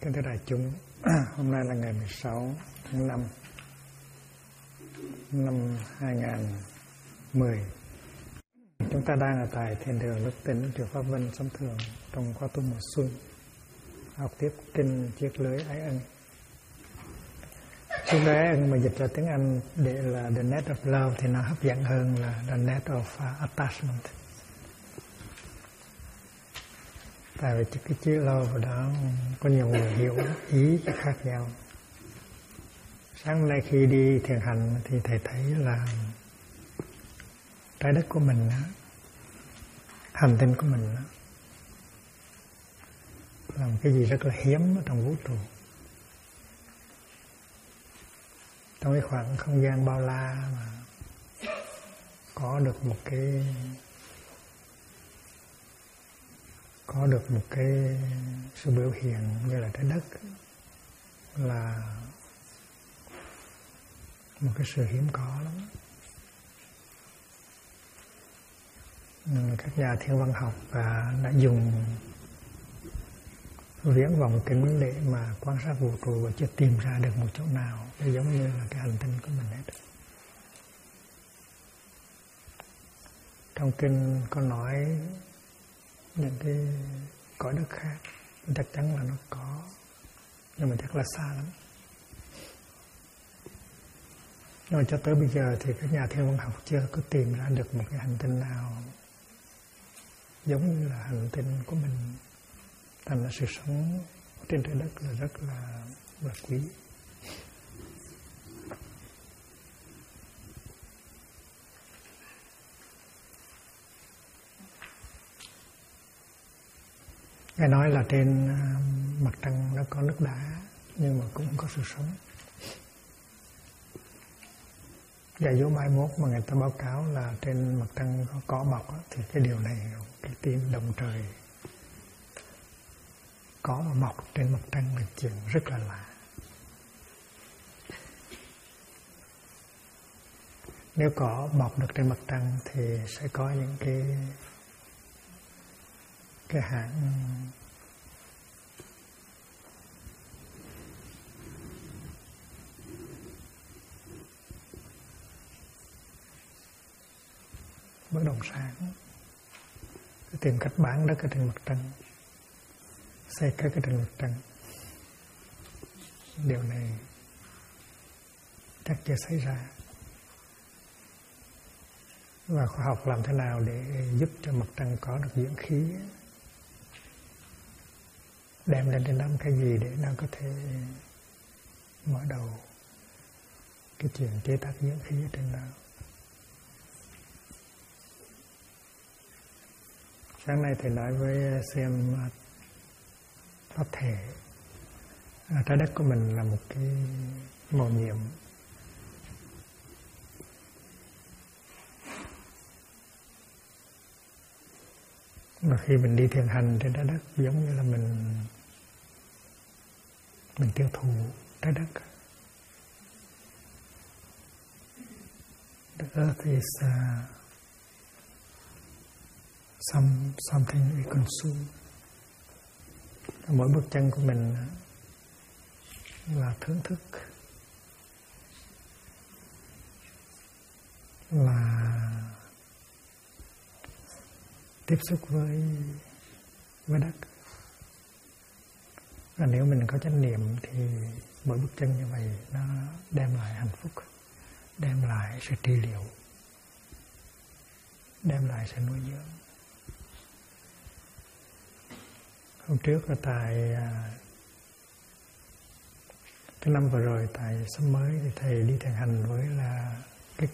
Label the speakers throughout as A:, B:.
A: Kính thưa đại chúng, hôm nay là ngày 16 tháng 5 năm 2010. Chúng ta đang ở tại Thiền đường Đức Tính, Chùa Pháp Vân, Sông Thường, trong khóa tu mùa xuân, học tiếp kinh Chiếc Lưới Ái Ân. Chiếc Lưới Ái Ân mà dịch ra tiếng Anh để là The Net of Love thì nó hấp dẫn hơn là The Net of Attachment. Tại vì cái chữ love đó có nhiều người hiểu ý khác nhau. Sáng nay khi đi thiền hành thì thầy thấy là trái đất của mình, hành tinh của mình là một cái gì rất là hiếm ở trong vũ trụ. Trong cái khoảng không gian bao la mà có được một cái sự biểu hiện như là trái đất là một cái sự hiếm có lắm. Các nhà thiên văn học đã dùng viễn vọng kính để mà quan sát vũ trụ và chưa tìm ra được một chỗ nào để giống như là cái hành tinh của mình hết. Trong kinh có nói những cái cõi đất khác chắc chắn là nó có, nhưng mà chắc là xa lắm. Nhưng mà cho tới bây giờ thì các nhà thiên văn học chưa có tìm ra được một cái hành tinh nào giống như là hành tinh của mình. Thành ra sự sống trên trái đất là rất là quý. Ngài nói là trên mặt trăng nó có nước đá nhưng mà cũng có sự sống. Giả dụ mai mốt mà người ta báo cáo là trên mặt trăng có cỏ mọc thì cái điều này, cái tin động trời có mà mọc trên mặt trăng là chuyện rất là lạ. Nếu cỏ mọc được trên mặt trăng thì sẽ có những cái hãng bất động sản tìm cách bán đất ở trên mặt trăng, xây cất ở trên mặt trăng. Điều này chắc chưa xảy ra. Và khoa học làm thế nào để giúp cho mặt trăng có được dưỡng khí, đem lên trên đó cái gì để nó có thể mở đầu cái chuyện chế tác dưỡng khí ở trên đó. Sáng nay thầy nói với xem pháp thể trái đất của mình là một cái mầu nhiệm. Và khi mình đi thiền hành trên trái đất giống như là mình tiêu thụ trái đất. The earth is something we consume. Mỗi bước chân của mình là thưởng thức, là tiếp xúc với đất. Và nếu mình có chánh niệm thì mỗi bước chân như vậy nó đem lại hạnh phúc, đem lại sự trị liệu, đem lại sự nuôi dưỡng. Hôm trước là tại cái năm vừa rồi tại Sớm Mới thì thầy đi thiền hành với là cái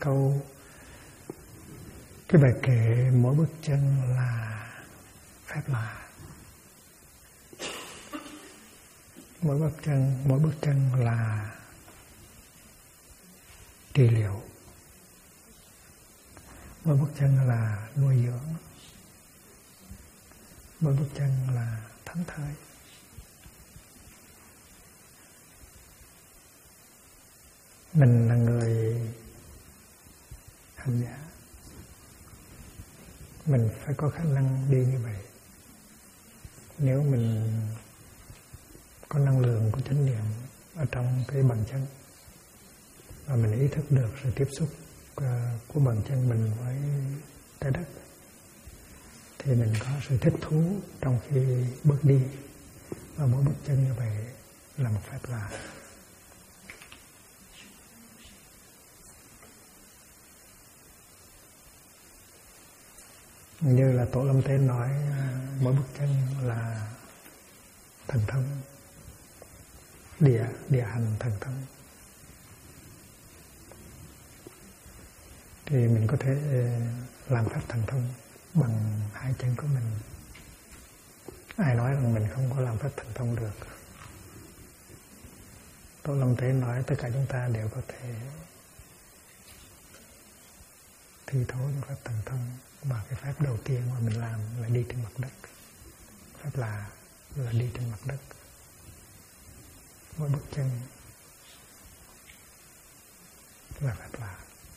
A: bài kệ mỗi bước chân là phép lạ. Mỗi bước chân là trị liệu. Mỗi bước chân là nuôi dưỡng. Mỗi bước chân là thánh thơi. Mình là người hành giả, mình phải có khả năng đi như vậy. Nếu mình có năng lượng của chánh niệm ở trong cái bàn chân, và mình ý thức được sự tiếp xúc của bàn chân mình với trái đất, thì mình có sự thích thú trong khi bước đi, và mỗi bước chân như vậy là một phép lạ. Như là Tổ Lâm Tế nói, mỗi bước chân là thần thông, địa hành thần thông. Thì mình có thể làm phép thần thông bằng hai chân của mình. Ai nói rằng mình không có làm phép thần thông được? Tổ Lâm Tế nói tất cả chúng ta đều có thể thi thố những phép thần thông, mà cái phép đầu tiên mà mình làm là đi trên mặt đất. Phép là đi trên mặt đất. Mỗi bước chân là phép lạ.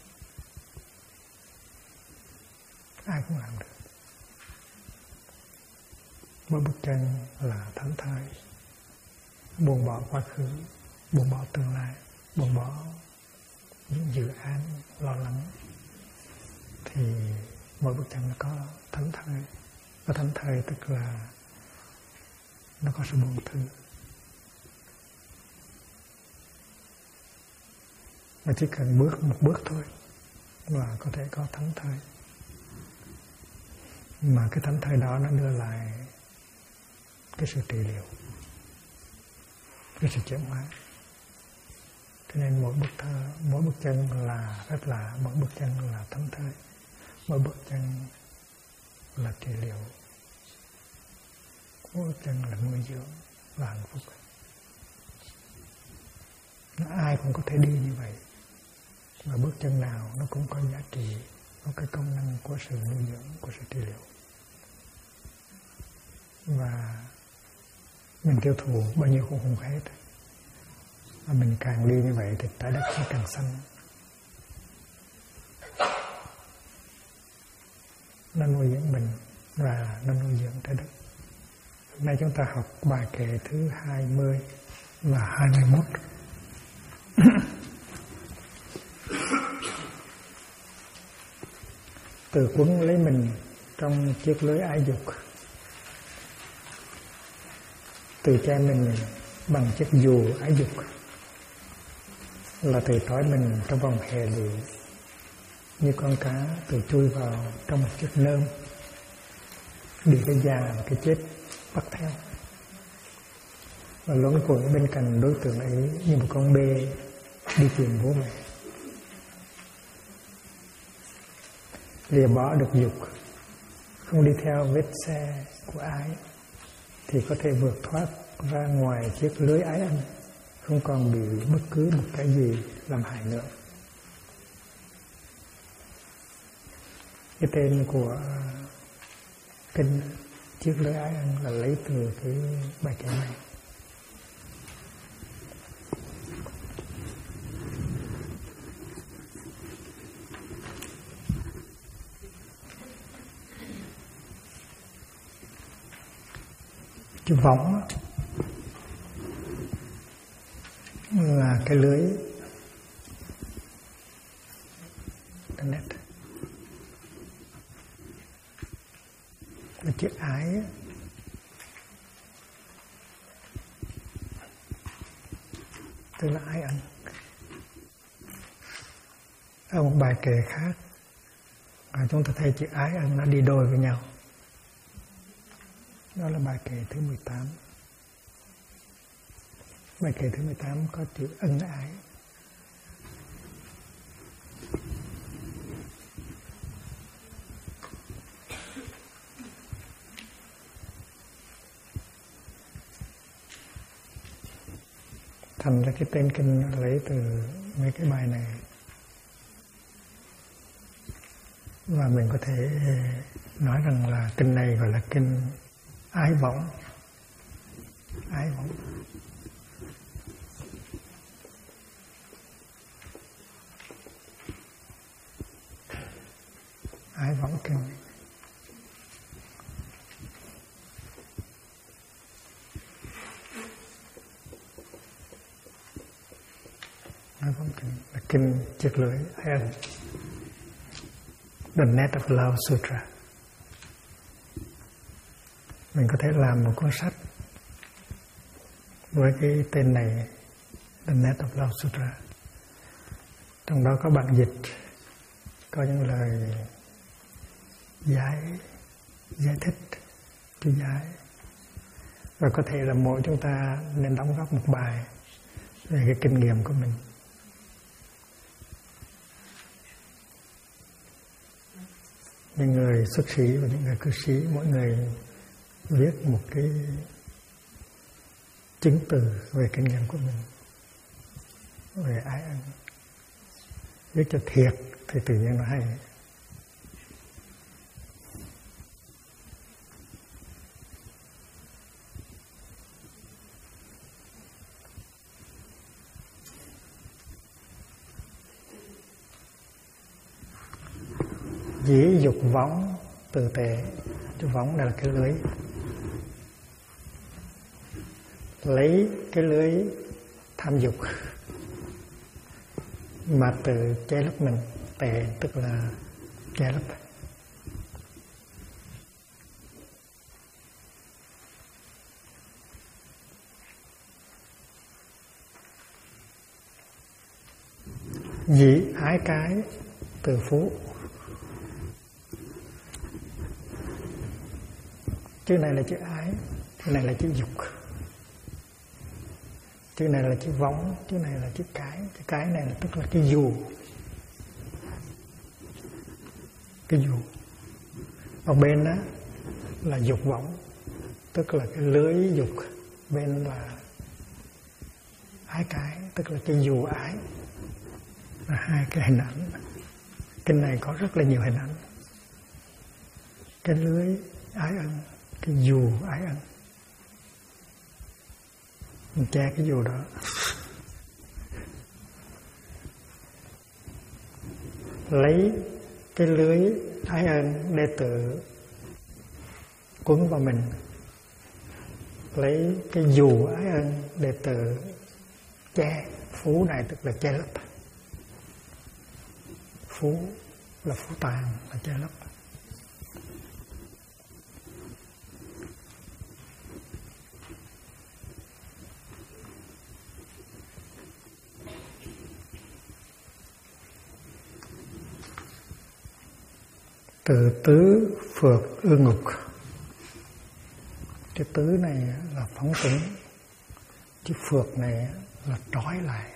A: Ai cũng làm được. Mỗi bước chân là thánh thai, buông bỏ quá khứ, buông bỏ tương lai, buông bỏ những dự án lo lắng, thì mỗi bước chân nó có thánh thai. Có thánh thai tức là nó có sự buông thư. Mà chỉ cần một bước thôi là có thể có thánh thai. Mà cái thánh thai đó nó đưa lại cái sự trị liệu, cái sự chuyển hóa. Cho nên mỗi bước chân là phép lạ, mỗi bước chân là thánh thai, mỗi bước chân là trị liệu, mỗi bước chân là nuôi dưỡng, là hạnh phúc. Ai cũng có thể đi như vậy, và bước chân nào nó cũng có giá trị, có cái công năng của sự nuôi dưỡng, của sự trị liệu. Và mình tiêu thụ bao nhiêu cũng không hết. Và mình càng đi như vậy thì trái đất nó càng xanh. Nó nuôi dưỡng mình và nó nuôi dưỡng trái đất. Hôm nay chúng ta học bài kệ thứ 20 và 21. Từ quấn lấy mình trong chiếc lưới ái dục, từ che mình bằng chiếc dù ái dục, là từ trói mình trong vòng hệ lụy, như con cá từ chui vào trong một chiếc nơm, bị cái già và cái chết bắt theo, và luẩn quẩn bên cạnh đối tượng ấy như một con bê đi tìm bố mẹ. Lìa bỏ được dục, không đi theo vết xe của ái, thì có thể vượt thoát ra ngoài chiếc lưới ái ân, không còn bị bất cứ một cái gì làm hại nữa. Cái tên của kinh chiếc lưới ái ân là lấy từ cái bài kệ này. Chữ võng là cái lưới internet. Cái chữ ái tức là ái ân. Ở một bài kệ khác chúng ta thấy chữ ái ân nó đi đôi với nhau. Đó là bài kệ thứ 18. Bài kệ thứ 18 có chữ ân ái. Thành ra cái tên kinh lấy từ mấy cái bài này. Và mình có thể nói rằng là kinh này gọi là kinh ái võng. Ái võng. Ái võng kinh. kinh chiếc lưỡi ái ân, The Net of Love Sutra. Mình có thể làm một cuốn sách với cái tên này, The Net of Love Sutra. Trong đó có bản dịch, có những lời giải thích, chú giải. Và có thể là mỗi chúng ta nên đóng góp một bài về cái kinh nghiệm của mình. Những người xuất sĩ và những người cư sĩ, mỗi người viết một cái chứng từ về kinh nghiệm của mình, về ái ân. Viết cho thiệt thì tự nhiên nó hay. Dĩ dục võng từ tệ. Dục võng đây là cái lưới. Lấy cái lưới tham dục mà tự che lấp mình. Tệ tức là che lấp. Dĩ ái cái từ phú. Chữ này là chữ ái, chữ này là chữ dục. Chữ này là chữ võng, chữ này là chữ cái này là tức là cái dù. Cái dù. Ở bên đó là dục võng, tức là cái lưới dục. Bên là ái cái, tức là cái dù ái. Là hai cái hình ảnh. Kinh này có rất là nhiều hình ảnh. Cái lưới ái ân, cái dù ái ân. Mình che cái dù đó. Lấy cái lưới ái ân để tự quấn vào mình. Lấy cái dù ái ân để tự che. Phú này tức là che lấp. Phú là phú tàn, là che lấp. Từ tứ phượt ương ngục. Cái tứ này là phóng túng, chứ phượt này là trói lại.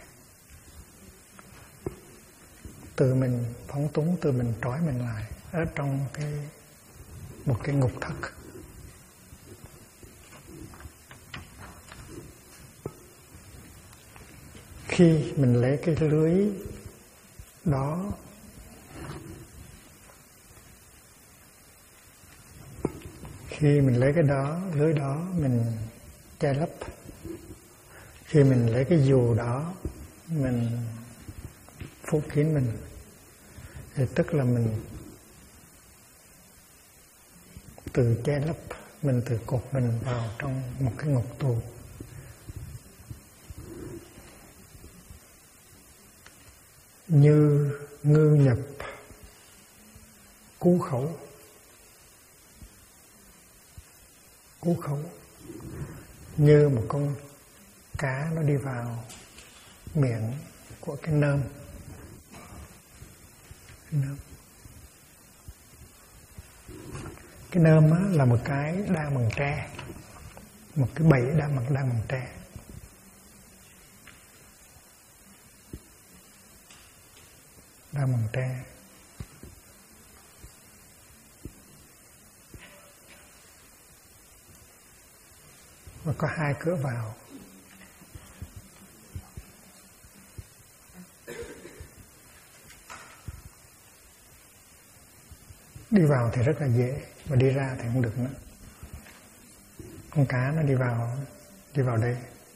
A: Từ mình phóng túng, từ mình trói mình lại ở trong một cái ngục thất. Khi mình lấy cái lưới đó khi mình lấy cái đó, lưới đó mình che lấp. Khi mình lấy cái dù đó mình phủ kín mình, thì tức là mình tự che lấp, mình tự cột mình vào trong một cái ngục tù. Như ngư nhập cú khẩu. Cú khẩu như một con cá nó đi vào miệng của cái nơm. Cái nơm á, là một cái đa bằng tre, một cái bẫy đa bằng tre. Đa bằng tre. Và có hai cửa vào. Đi vào thì rất là dễ, mà đi ra thì không được nữa. Con cá nó đi vào đây.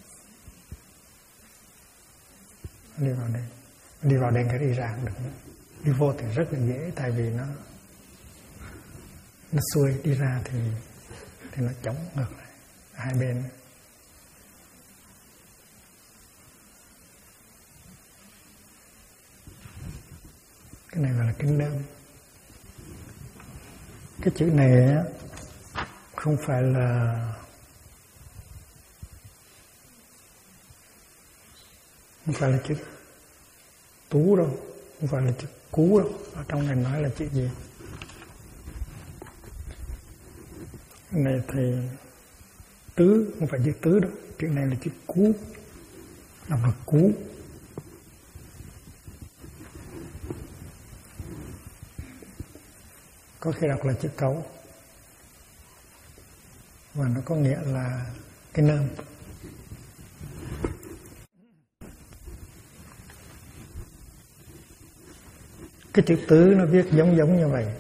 A: Đi vào đây cái đi ra không được nữa. Đi vô thì rất là dễ, tại vì nó xuôi, đi ra thì nó chống ngược lại hai bên. Cái này gọi là kinh nơm. Cái chữ này á, không phải là chữ tú đâu, không phải là chữ cú đâu. Ở trong này nói là chữ gì? Cái này thì tứ, không phải chữ tứ đâu. Chữ này là chữ cú, đọc là cú. Có khi đọc là chữ cấu, và nó có nghĩa là cái nơm. Cái chữ tứ nó viết giống như vậy.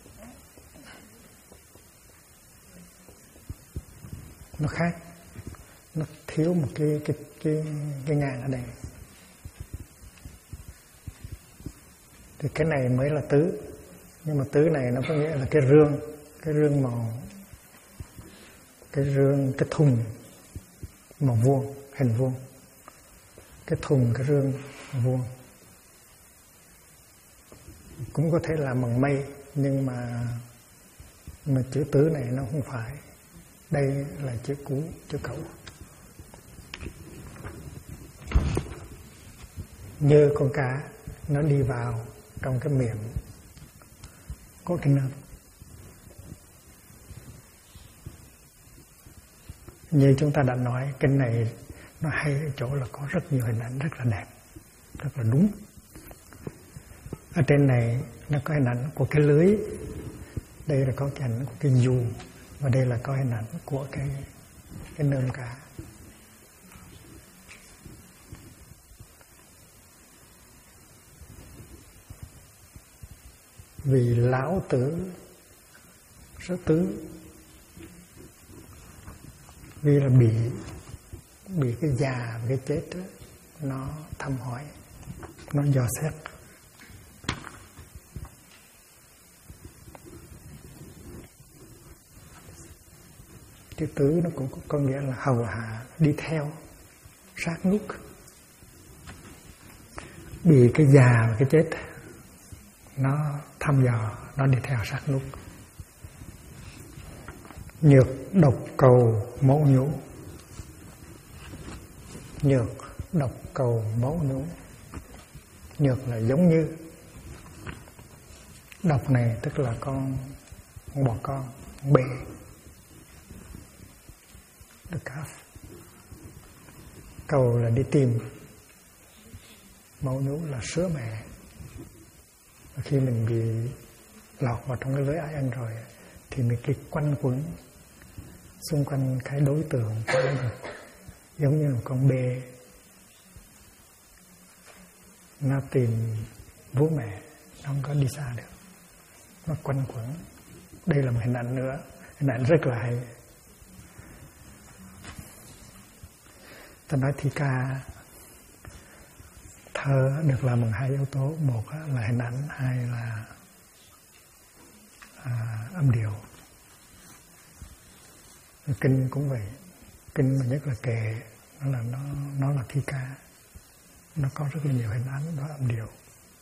A: Nó khác, nó thiếu một cái ngang ở đây. Thì cái này mới là tứ. Nhưng mà tứ này nó có nghĩa là cái rương màu, cái thùng màu vuông, hình vuông. Cái thùng, cái rương màu vuông. Cũng có thể là bằng mây, nhưng mà chữ tứ này nó không phải. Đây là chữ cú, chữ cẩu. Như con cá nó đi vào trong cái miệng có cái nơm. Như chúng ta đã nói, kinh này nó hay ở chỗ là có rất nhiều hình ảnh rất là đẹp, rất là đúng. Ở trên này nó có hình ảnh của cái lưới, đây là có hình ảnh của cái dù, và đây là có hình ảnh của cái nơm cá. Vì lão tử số tứ, vì là bị cái già và cái chết đó, nó thăm hỏi, nó dò xét. Chữ tứ nó cũng có nghĩa là hầu hạ, đi theo, sát nút. Bị cái già và cái chết nó thăm dò, nó đi theo sát nút. Nhược độc cầu mẫu nhũ. Nhược độc cầu mẫu nhũ. Nhược là giống như. Độc này tức là con bò con bê. The calf. Cầu là đi tìm. Mẫu nhũ là sữa mẹ. Và khi mình bị lọt vào trong cái lưới ái ân rồi thì mình cứ quanh quẩn xung quanh cái đối tượng của mình, giống như một con bê nó tìm bố mẹ, nó không có đi xa được, nó quanh quẩn. Đây là một hình ảnh nữa, hình ảnh rất là hay. Ta nói thi ca thơ được làm bằng hai yếu tố, một là hình ảnh, hai là âm điệu. Kinh cũng vậy, kinh mà nhất là kệ, nó là thi ca, nó có rất là nhiều hình ảnh, đó âm điệu.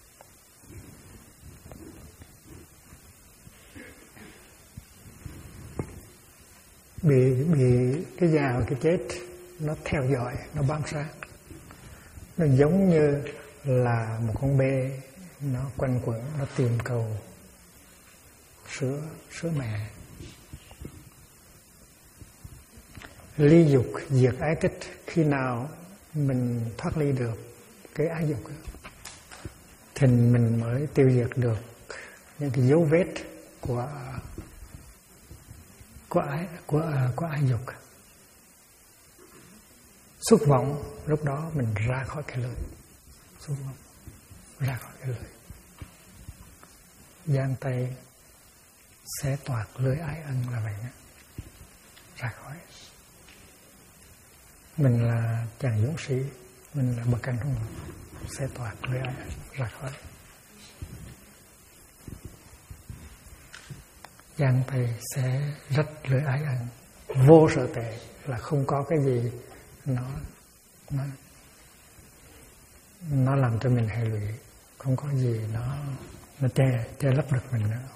A: Bị cái già và cái chết nó theo dõi, nó bám sát. Nó giống như là một con bê, nó quanh quẩn, nó tìm cầu sữa mẹ. Ly dục diệt ái tích, khi nào mình thoát ly được cái ái dục thì mình mới tiêu diệt được những cái dấu vết của ái dục. Xúc vọng, lúc đó mình ra khỏi cái lưới. Xúc vọng, ra khỏi cái lưới. Giang tay xé toạc lưới ái ân là vậy đó. Ra khỏi. Mình là chàng dũng sĩ, mình là bậc anh hùng, xé toạc lưới ái ân, ra khỏi. Giang tay xé rách lưới ái ân. Vô sở tệ là không có cái gì nó làm cho mình hệ lụy, không có gì nó che lấp được mình nữa.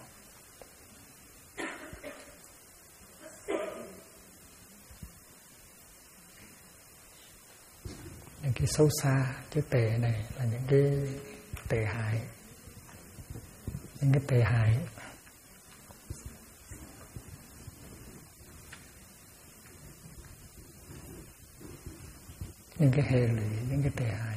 A: Những cái xấu xa, cái tệ này là những cái tệ hại. Những cái tệ hại những cái hệ lụy, những cái tệ hại.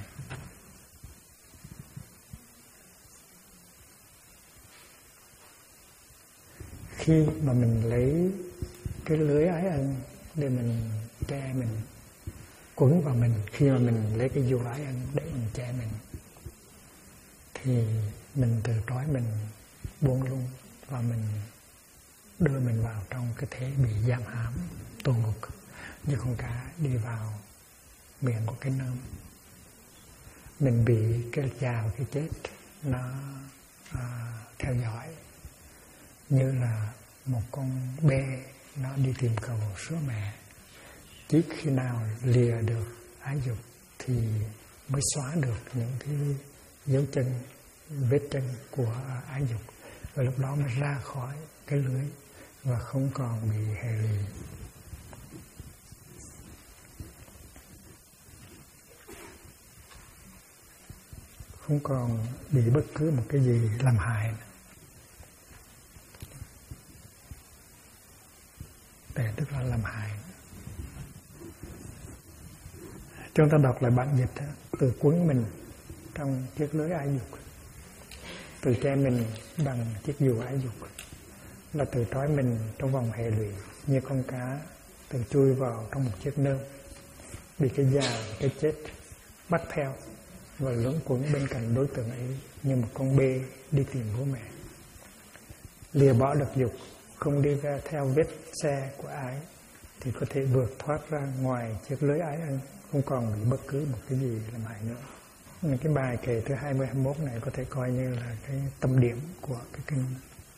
A: Khi mà mình lấy cái lưới ái ân để mình che mình, quấn vào mình, khi mà mình lấy cái dù ái ân để mình che mình, thì mình từ trói mình buông lung và mình đưa mình vào trong cái thế bị giam hãm, tù ngục, như con cá đi vào miệng của cái nơm. Mình bị cái già và cái chết nó theo dõi, như là một con bê nó đi tìm cầu sữa mẹ. Chỉ khi nào lìa được ái dục thì mới xóa được những cái dấu chân, vết chân của ái dục, và lúc đó mới ra khỏi cái lưới và không còn bị hệ lụy. Không còn bị bất cứ một cái gì làm hại nữa. Để tức là làm hại. Chúng ta đọc lại bản dịch đó, từ quấn mình trong chiếc lưới ái dục, từ che mình bằng chiếc dù ái dục, là từ trói mình trong vòng hệ lụy, như con cá từ chui vào trong một chiếc nơm, bị cái già, cái chết bắt theo và luẩn quẩn bên cạnh đối tượng ấy như một con bê đi tìm bố mẹ. Lìa bỏ được dục, không đi ra theo vết xe của ái, thì có thể vượt thoát ra ngoài chiếc lưới ái ân, không còn bị bất cứ một cái gì làm hại nữa. Những cái bài kệ thứ 20-21 này có thể coi như là cái tâm điểm của cái kinh.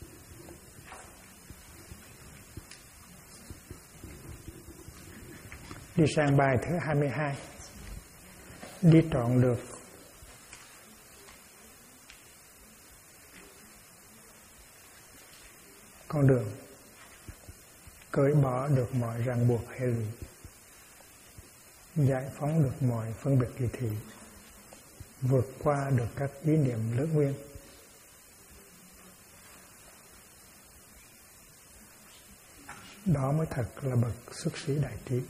A: Đi sang bài thứ 22. Đi trọn được con đường, cởi bỏ được mọi ràng buộc hệ lụy, giải phóng được mọi phân biệt kỳ thị, vượt qua được các ý niệm lưỡng nguyên. Đó mới thật là bậc xuất sĩ đại trí.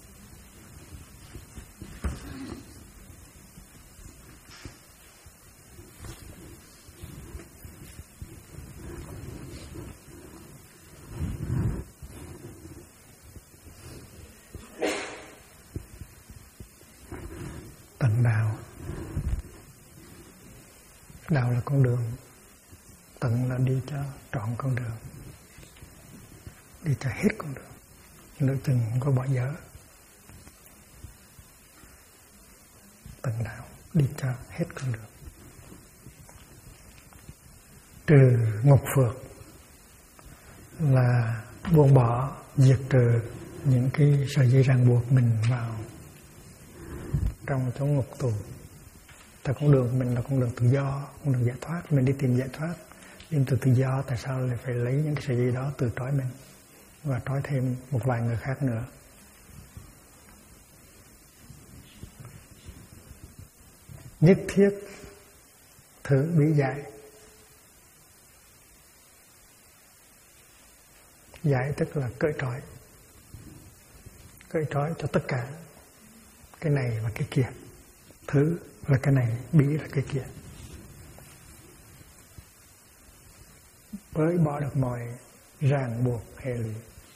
A: Tận đạo. Đạo là con đường, tận là đi cho trọn con đường, đi cho hết con đường, nửa chừng không có bỏ dở. Tận đạo, đi cho hết con đường. Trừ ngục phược là buông bỏ, diệt trừ những cái sợi dây ràng buộc mình vào trong chốn ngục tù. Tại con đường của mình là con đường tự do, con đường giải thoát. Mình đi tìm giải thoát, đi từ tự do, tại sao lại phải lấy những cái sợi dây đó từ trói mình và trói thêm một vài người khác nữa? Nhất thiết thử bí giải. Giải tức là cởi trói. Cởi trói cho tất cả cái này và cái kia. Thứ là cái này, bí là cái kia. Với bỏ được mọi ràng buộc hệ lụy,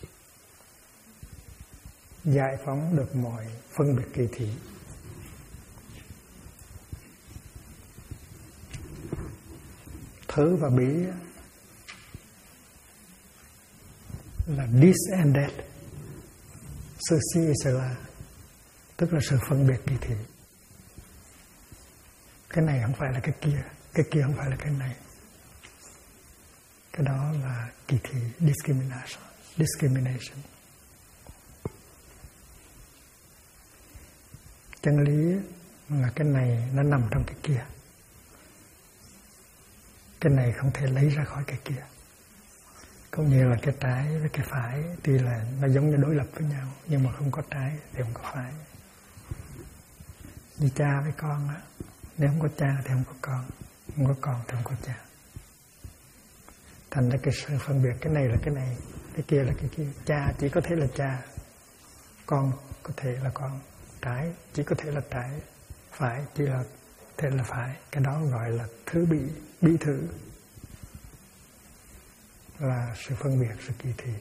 A: giải phóng được mọi phân biệt kỳ thị, thứ và bí là disended, sự si sự là, tức là sự phân biệt kỳ thị. Cái này không phải là cái kia không phải là cái này. Cái đó là kỳ thị, discrimination. Chân lý là cái này nó nằm trong cái kia. cái này không thể lấy ra khỏi cái kia. Cũng như là cái trái với cái phải, tuy là nó giống như đối lập với nhau, nhưng mà không có trái thì không có phải. Như cha với con á, nếu không có cha thì không có con, không có con thì không có cha. Thành ra cái sự phân biệt cái này là cái này, cái kia là cái kia. Cha chỉ có thể là cha, con có thể là con, trái chỉ có thể là trái, phải chỉ là thể là phải. Cái đó gọi là thứ bị thử, là sự phân biệt, sự kỳ thị.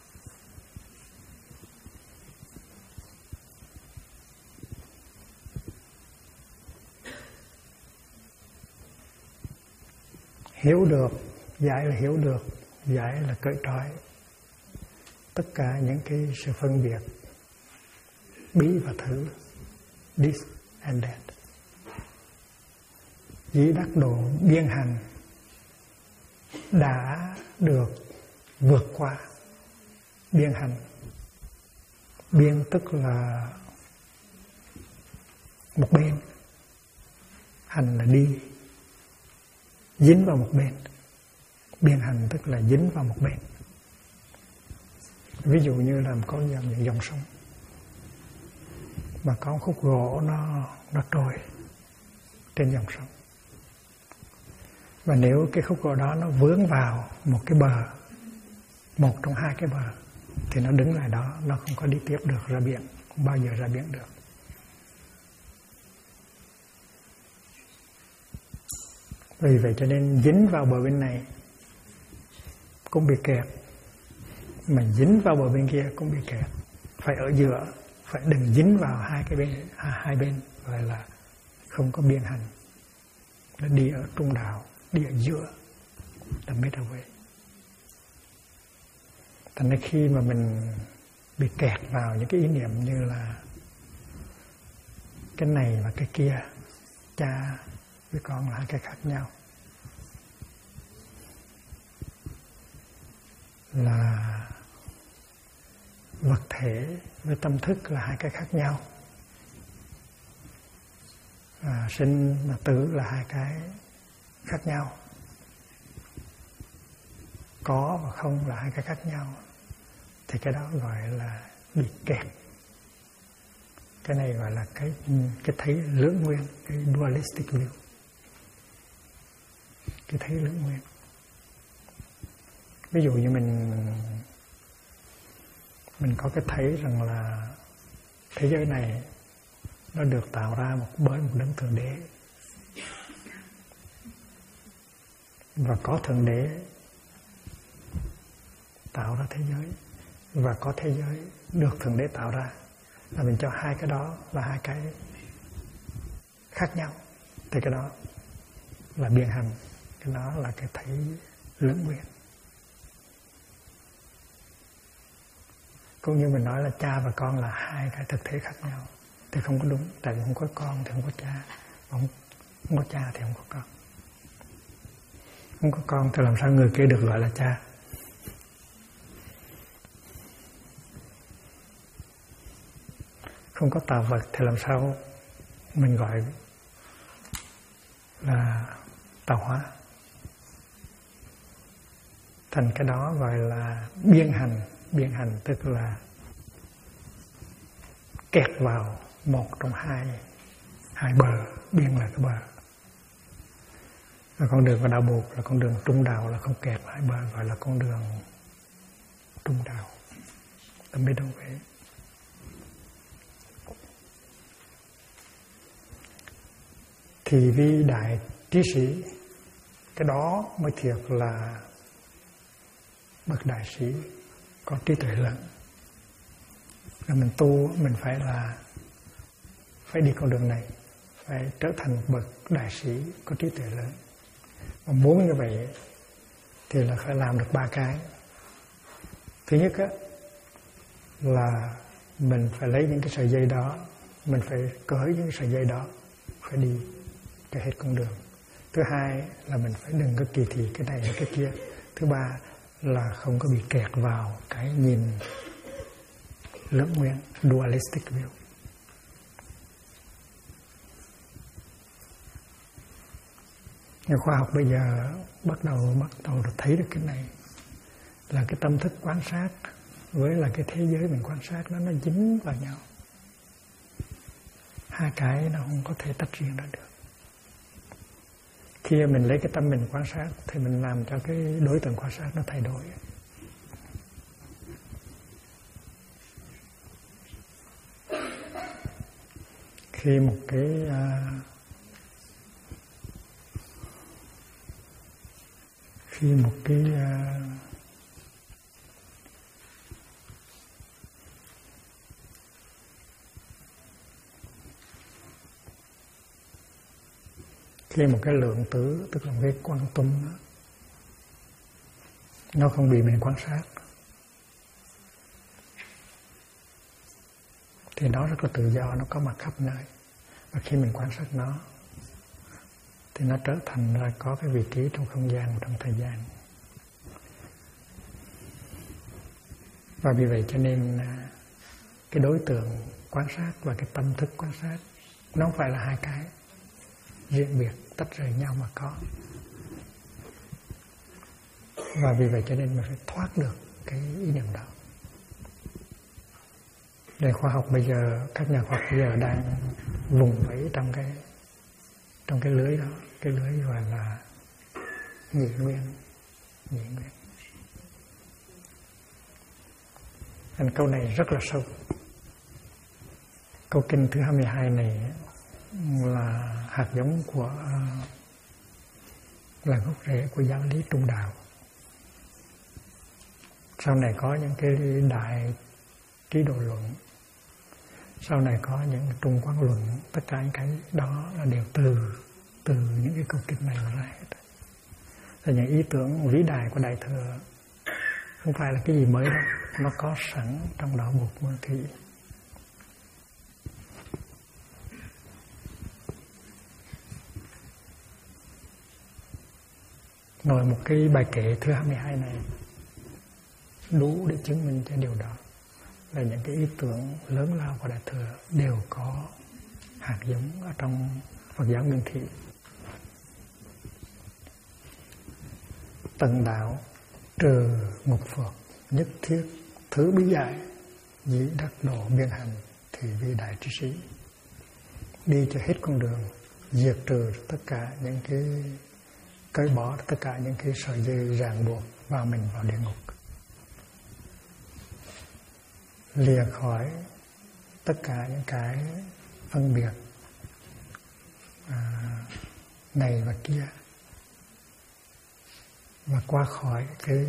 A: Hiểu được, giải là hiểu được, giải là cởi trói tất cả những cái sự phân biệt bí và thử, this and that. Dĩ đắc độ biên hành đã được vượt qua. Biên hành, biên tức là một bên, hành là đi, dính vào một bên. Biên hành tức là dính vào một bên. Ví dụ như là có những dòng sông mà có khúc gỗ nó trôi trên dòng sông, và nếu cái khúc gỗ đó nó vướng vào một cái bờ, một trong hai cái bờ, thì nó đứng lại đó, nó không có đi tiếp được ra biển, không bao giờ ra biển được. Vì vậy cho nên dính vào bờ bên này cũng bị kẹt, mà dính vào bờ bên kia cũng bị kẹt. Phải ở giữa, phải đừng dính vào hai bên, gọi là không có biên hành. Nó đi ở trung đạo, đi ở giữa, là middle way. Thành ra khi mà mình bị kẹt vào những cái ý niệm như là cái này và cái kia, cha với con là hai cái khác nhau, là vật thể với tâm thức là hai cái khác nhau, sinh và tử là hai cái khác nhau, có và không là hai cái khác nhau, thì cái đó gọi là bị kẹt. Cái này gọi là cái thấy lưỡng nguyên, cái dualistic view, cái thấy lưỡng nguyên. Ví dụ như mình có cái thấy rằng là thế giới này nó được tạo ra bởi một đấng thượng đế, và có thượng đế tạo ra thế giới, và có thế giới được thượng đế tạo ra, là mình cho hai cái đó là hai cái khác nhau, thì cái đó là biên hành, cái đó là cái thấy lưỡng nguyên. Cũng như mình nói là cha và con là hai cái thực thể khác nhau, thì không có đúng, tại vì không có con thì không có cha, không có cha thì không có con. Không có con thì làm sao người kia được gọi là cha? Không có tạo vật thì làm sao mình gọi là tạo hóa? Thành cái đó gọi là biên hành. Biên hành tức là kẹt vào một trong hai bờ, biên là cái bờ. Và con đường của đạo Bụt là con đường trung đạo, là không kẹt vào hai bờ, gọi là con đường trung đạo, the middle way. Thì vì đại trí sĩ, cái đó mới thiệt là bậc đại sĩ có trí tuệ lớn. Rồi mình tu, mình phải đi con đường này, phải trở thành một bậc đại sĩ có trí tuệ lớn. Mà muốn như vậy thì là phải làm được ba cái. Thứ nhất á, là mình phải lấy những cái sợi dây đó, mình phải cởi những cái sợi dây đó, phải đi cho hết con đường. Thứ hai là mình phải đừng có kỳ thị cái này cái kia. Thứ ba là không có bị kẹt vào cái nhìn lưỡng nguyên, dualistic view. Nhưng khoa học bây giờ bắt đầu thấy được cái này, là cái tâm thức quan sát với là cái thế giới mình quan sát nó dính vào nhau. Hai cái nó không có thể tách riêng ra được. Khi mình lấy cái tâm mình quan sát thì mình làm cho cái đối tượng quan sát nó thay đổi. Khi một cái khi một cái lượng tử, tức là một cái quantum đó, nó không bị mình quan sát thì nó rất là tự do, nó có mặt khắp nơi. Và khi mình quan sát nó thì nó trở thành ra có cái vị trí trong không gian, trong thời gian. Và vì vậy cho nên cái đối tượng quan sát và cái tâm thức quan sát nó không phải là hai cái riêng biệt tách rời nhau mà có. Và vì vậy cho nên mình phải thoát được cái ý niệm đó. Để khoa học bây giờ, các nhà khoa học bây giờ đang vùng vẫy trong cái lưới đó, cái lưới gọi là nhị nguyên. Anh câu này rất là sâu. Câu kinh thứ 22 này là hạt giống của, là gốc rễ của giáo lý trung đạo. Sau này có những cái đại trí độ luận, sau này có những trung quán luận, tất cả những cái đó là đều từ những cái câu kinh này mà ra hết. Là những ý tưởng vĩ đại của Đại Thừa không phải là cái gì mới đâu, nó có sẵn trong đạo Bụt Môn Thị. Rồi một cái bài kệ thứ 22 này đủ để chứng minh cho điều đó, là những cái ý tưởng lớn lao của Đại Thừa đều có hạt giống ở trong Phật giáo Nguyên Thủy. Tận đạo trừ ngục Phật, nhất thiết thứ bí giải, dĩ đắc độ biên hành thì vi đại trí sĩ. Đi cho hết con đường, diệt trừ tất cả những cái, cởi bỏ tất cả những cái sợi dây ràng buộc vào mình vào địa ngục, lìa khỏi tất cả những cái phân biệt này và kia, và qua khỏi cái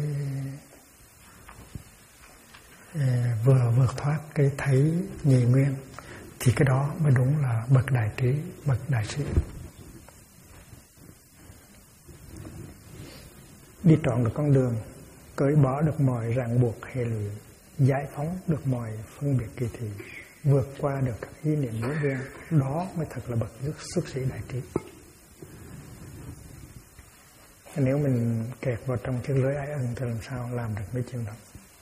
A: vừa vượt thoát cái thấy nhị nguyên, thì cái đó mới đúng là bậc đại trí, bậc đại sĩ. Đi trọn được con đường, cởi bỏ được mọi ràng buộc hệ lụy, giải phóng được mọi phân biệt kỳ thị, vượt qua được các ý niệm ngũ viên, đó mới thật là bậc xuất sĩ đại trí. Nếu mình kẹt vào trong cái lưới ái ân thì làm sao làm được mấy chuyện đó.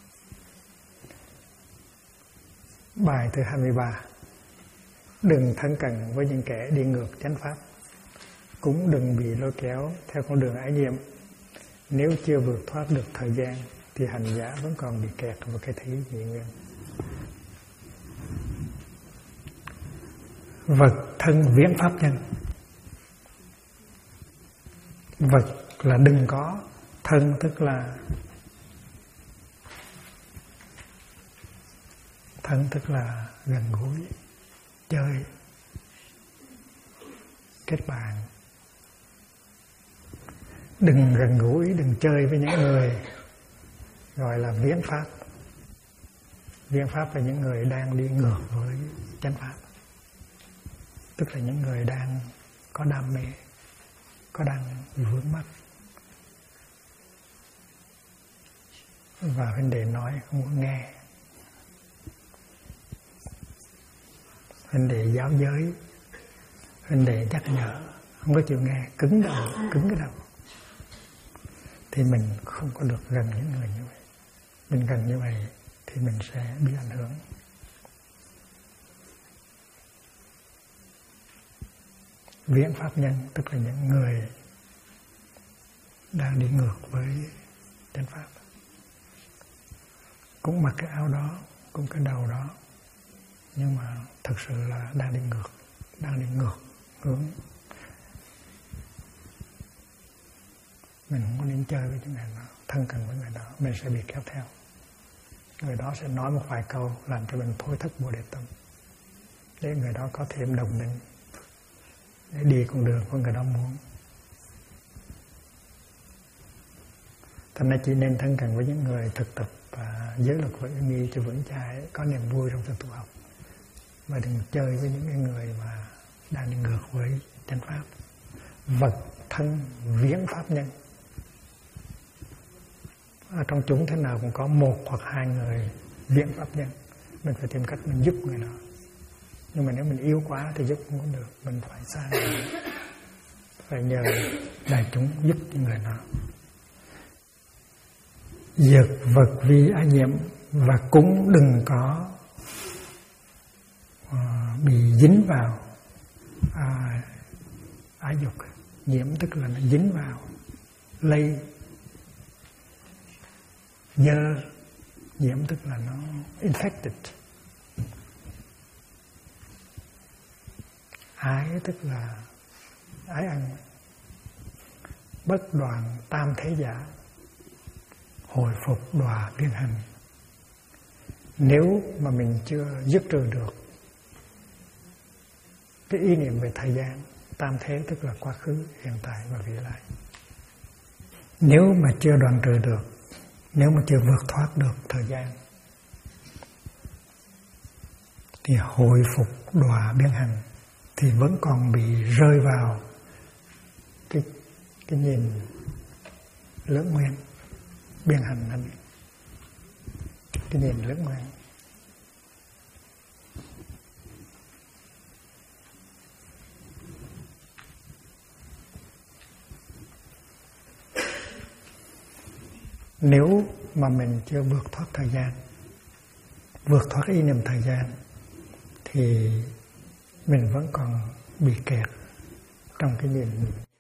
A: Bài thứ 23: đừng thân cận với những kẻ đi ngược chánh pháp, cũng đừng bị lôi kéo theo con đường ái nhiễm. Nếu chưa vượt thoát được thời gian thì hành giả vẫn còn bị kẹt vào cái thấy nhị nguyên. Vật thân viễn pháp nhân. Vật là đừng có, thân tức là gần gũi, chơi, kết bạn. Đừng gần gũi, đừng chơi với những người gọi là viễn pháp. Viễn pháp là những người đang đi ngược với chánh pháp, tức là những người đang có đam mê, có đang vướng mắc, và vấn đề nói không có nghe, vấn đề giáo giới, vấn đề nhắc nhở không có chịu nghe, cứng cái đầu, thì mình không có được gần những người như vậy. Mình gần như vậy thì mình sẽ bị ảnh hưởng. Viễn pháp nhân tức là những người đang đi ngược với chánh pháp, cũng mặc cái áo đó, cũng cái đầu đó, nhưng mà thật sự là đang đi ngược hướng. Mình không có nên chơi với những người đó, thân cận với người đó, mình sẽ bị kéo theo. Người đó sẽ nói một vài câu làm cho mình thôi thất Bồ Đề tâm, để người đó có thêm đồng định để đi con đường của người đó muốn. Thành ra chỉ nên thân cận với những người thực tập và giới luật và uy nghi cho vững chãi, có niềm vui trong thực tu học, và đừng chơi với những người mà đang đi ngược với chánh pháp. Vật thân viếng pháp nhân. Ở trong chúng thế nào cũng có một hoặc hai người viếng pháp nhân, mình phải tìm cách mình giúp người đó. Nhưng mà nếu mình yếu quá thì giúp không được, mình phải xa người, phải nhờ đại chúng giúp những người đó. Diệt vật vi ái nhiễm, và cũng đừng có bị dính vào ái dục. Nhiễm tức là nó dính vào, lây. Dơ, nhiễm tức là nó infected. Ái tức là ái ăn. Bất đoàn tam thế giả, hồi phục đọa biên hành. Nếu mà mình chưa dứt trừ được cái ý niệm về thời gian, tam thế tức là quá khứ, hiện tại và vị lai, nếu mà chưa đoạn trừ được, nếu mà chưa vượt thoát được thời gian, thì hồi phục đọa biên hành, thì vẫn còn bị rơi vào cái nhìn lưỡng nguyên. Biên hành là cái nhìn lưỡng nguyên. Nếu mà mình chưa vượt thoát thời gian, vượt thoát ý niệm thời gian, thì mình vẫn còn bị kẹt trong cái nhìn.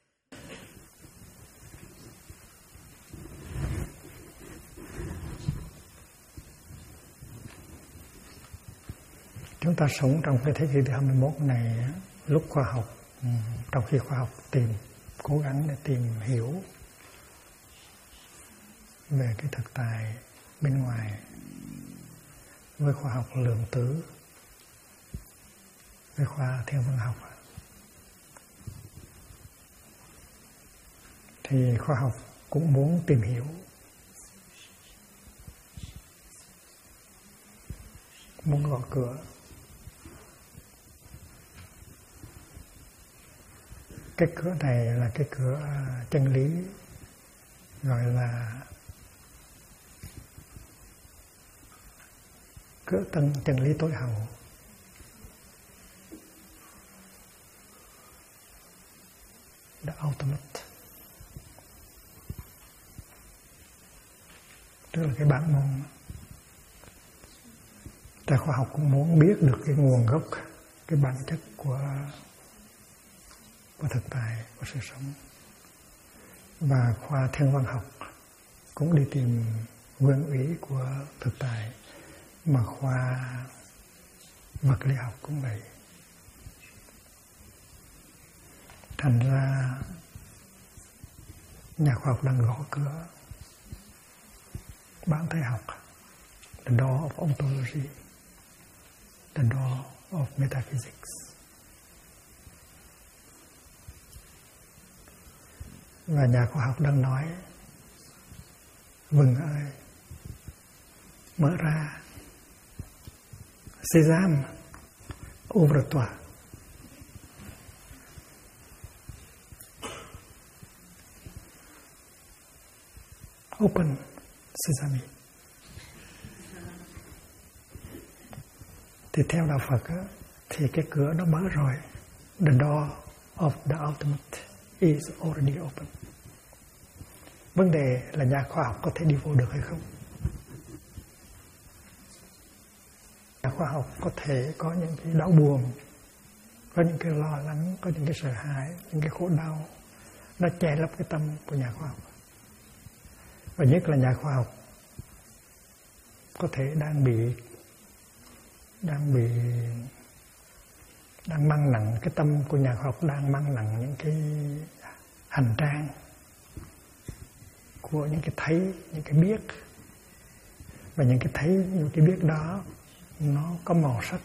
A: Chúng ta sống trong cái thế kỷ thứ 21 này, lúc khoa học, trong khi khoa học cố gắng để tìm hiểu về cái thực tại bên ngoài, với khoa học lượng tử, với khoa thiên văn học, thì khoa học cũng muốn tìm hiểu muốn gõ cửa. Cái cửa này là cái cửa chân lý, gọi là cửa chân lý tối hậu. The ultimate. Tức là cái bản môn. Tại khoa học cũng muốn biết được cái nguồn gốc, cái bản chất của thực tại, của sự sống. Và khoa thiên văn học cũng đi tìm nguyên lý của thực tại, mà khoa vật lý học cũng vậy. Thành ra nhà khoa học đang gõ cửa bản thể học, the door of ontology, the door of metaphysics. Và nhà khoa học đang nói: vừng ơi, mở ra, sésame, ouvre-toi. Open sesame. Thì theo đạo Phật á, thì cái cửa nó mở rồi. The door of the ultimate is already open. Vấn đề là nhà khoa học có thể đi vô được hay không? Nhà khoa học có thể có những cái đau buồn, có những cái lo lắng, có những cái sợ hãi, những cái khổ đau. Nó che lấp cái tâm của nhà khoa học. Và nhất là nhà khoa học có thể đang mang nặng, cái tâm của nhà khoa học đang mang nặng những cái hành trang của những cái thấy, những cái biết. Và những cái thấy, những cái biết đó nó có màu sắc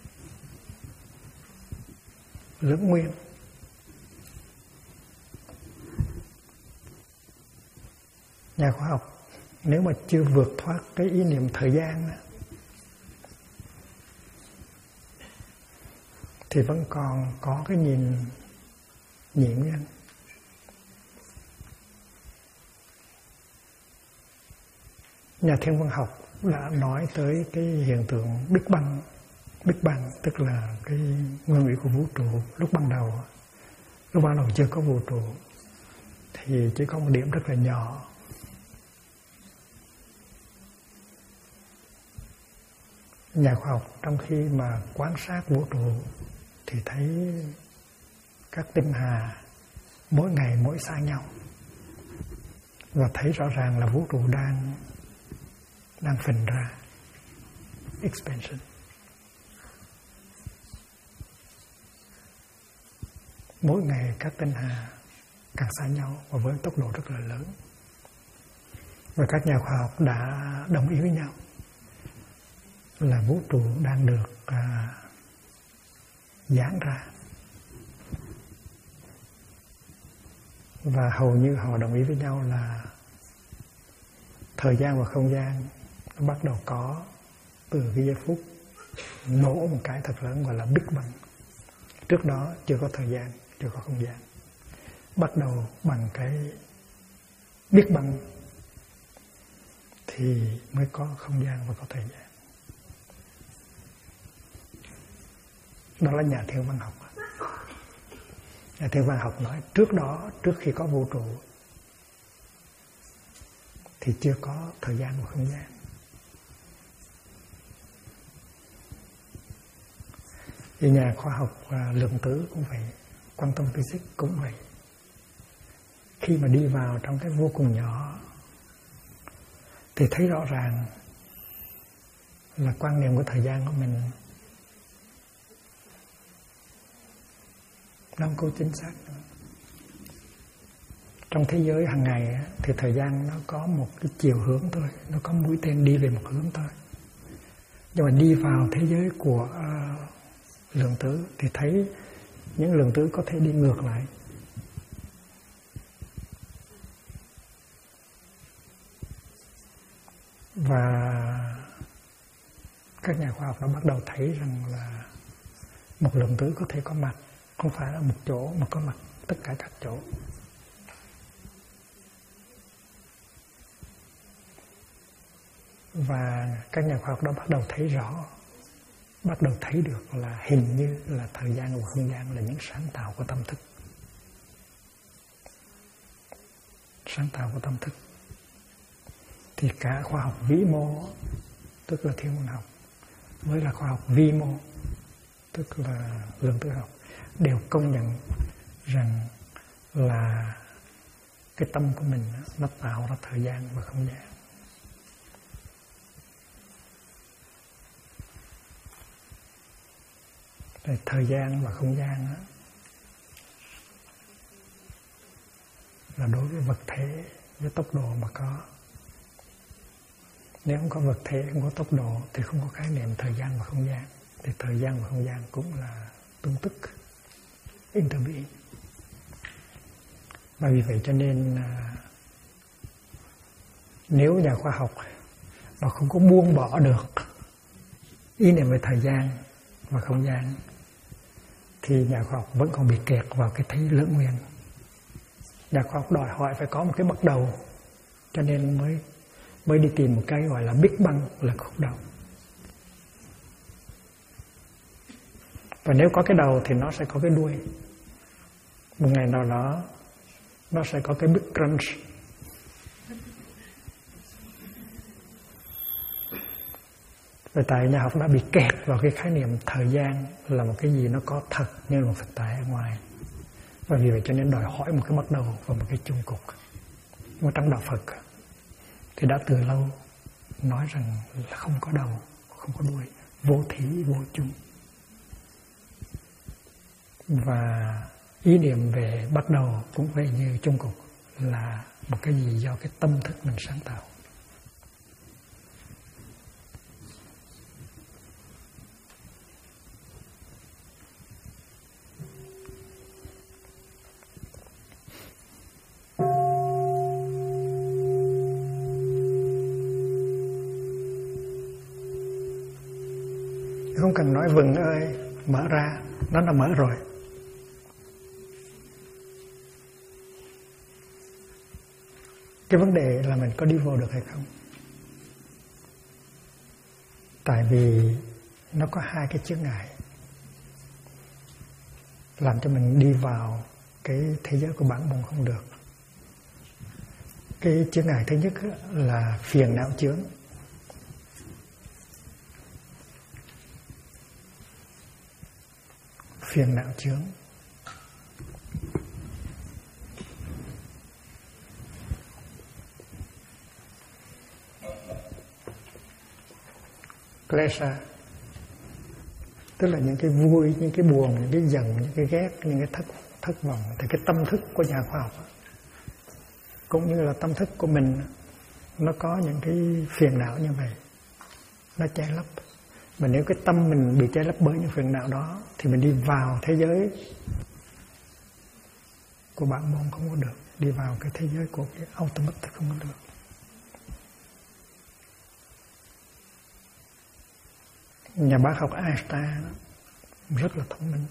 A: lưỡng nguyên. Nhà khoa học nếu mà chưa vượt thoát cái ý niệm thời gian thì vẫn còn có cái nhìn nhị nguyên. Nhà thiên văn học đã nói tới cái hiện tượng Big Bang, tức là cái nguyên lý của vũ trụ lúc ban đầu chưa có vũ trụ thì chỉ có một điểm rất là nhỏ. Nhà khoa học trong khi mà quan sát vũ trụ thì thấy các tinh hà mỗi ngày mỗi xa nhau, và thấy rõ ràng là vũ trụ đang phình ra, expansion. Mỗi ngày các tinh hà càng xa nhau và với tốc độ rất là lớn. Và các nhà khoa học đã đồng ý với nhau là vũ trụ đang được giãn ra. Và hầu như họ đồng ý với nhau là thời gian và không gian nó bắt đầu có từ cái giây phút nổ một cái thật lớn gọi là Big Bang. Trước đó chưa có thời gian, chưa có không gian. Bắt đầu bằng cái Big Bang thì mới có không gian và có thời gian. Đó là nhà thiên văn học. Nhà thiên văn học nói trước đó, trước khi có vũ trụ thì chưa có thời gian và không gian. Thì nhà khoa học lượng tử cũng vậy, quantum physics cũng vậy. Khi mà đi vào trong cái vô cùng nhỏ thì thấy rõ ràng là quan niệm của thời gian của mình nó không có chính xác nữa. Trong thế giới hàng ngày thì thời gian nó có một cái chiều hướng thôi, nó có mũi tên đi về một hướng thôi. Nhưng mà đi vào thế giới của lượng tử thì thấy những lượng tử có thể đi ngược lại. Và các nhà khoa học đã bắt đầu thấy rằng là một lượng tử có thể có mặt không phải là một chỗ mà có mặt tất cả các chỗ. Và các nhà khoa học đã bắt đầu thấy rõ, bắt đầu thấy được là hình như là thời gian và không gian là những sáng tạo của tâm thức. Sáng tạo của tâm thức. Thì cả khoa học vĩ mô, tức là thiên văn học, với là khoa học vi mô, tức là lượng tử học, đều công nhận rằng là cái tâm của mình nó tạo ra thời gian và không gian. Rồi thời gian và không gian là đối với vật thể với tốc độ mà có. Nếu không có vật thể, không có tốc độ thì không có khái niệm thời gian và không gian. Thì thời gian và không gian cũng là tương tức, interbeing. Và vì vậy cho nên nếu nhà khoa học mà không có buông bỏ được ý niệm về thời gian và không gian thì nhà khoa học vẫn còn bị kẹt vào cái thấy lưỡng nguyên. Nhà khoa học đòi hỏi phải có một cái bắt đầu, cho nên mới đi tìm một cái gọi là Big Bang, là khúc đầu. Và nếu có cái đầu thì nó sẽ có cái đuôi. Một ngày nào đó nó sẽ có cái Big Crunch. Và tại nhà học đã bị kẹt vào cái khái niệm thời gian là một cái gì nó có thật như là một thực tại ở ngoài. Và vì vậy cho nên đòi hỏi một cái bắt đầu và một cái chung cục. Nhưng mà trong đạo Phật thì đã từ lâu nói rằng là không có đầu, không có đuôi, vô thí vô chung. Và ý niệm về bắt đầu cũng vậy, như chung cục là một cái gì do cái tâm thức mình sáng tạo. Không cần nói vừng ơi, mở ra, nó đã mở rồi. Cái vấn đề là mình có đi vô được hay không. Tại vì nó có hai cái chướng ngại làm cho mình đi vào cái thế giới của bản môn không được. Cái chướng ngại thứ nhất là phiền não chướng. Phiền não chướng. Klesha, tức là những cái vui, những cái buồn, những cái giận, những cái ghét, những cái thất vọng. Thì cái tâm thức của nhà khoa học cũng như là tâm thức của mình, nó có những cái phiền não như vậy, nó che lấp. Mà nếu cái tâm mình bị che lấp bởi những phiền não đó thì mình đi vào thế giới của bản môn không có được, đi vào cái thế giới của cái ultimate thì không có được. Nhà bác học Einstein rất là thông minh,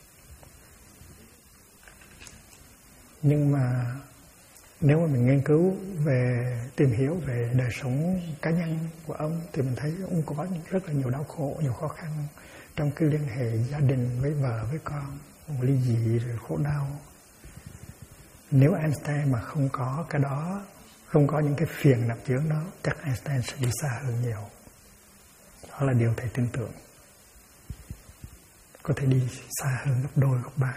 A: nhưng mà nếu mà mình nghiên cứu về, tìm hiểu về đời sống cá nhân của ông thì mình thấy ông có rất là nhiều đau khổ, nhiều khó khăn trong cái liên hệ gia đình với vợ, với con, ly dị rồi khổ đau. Nếu Einstein mà không có cái đó, không có những cái phiền não chướng đó, chắc Einstein sẽ đi xa hơn nhiều. Đó là điều thầy tin tưởng. Có thể đi xa hơn gấp đôi, gấp ba.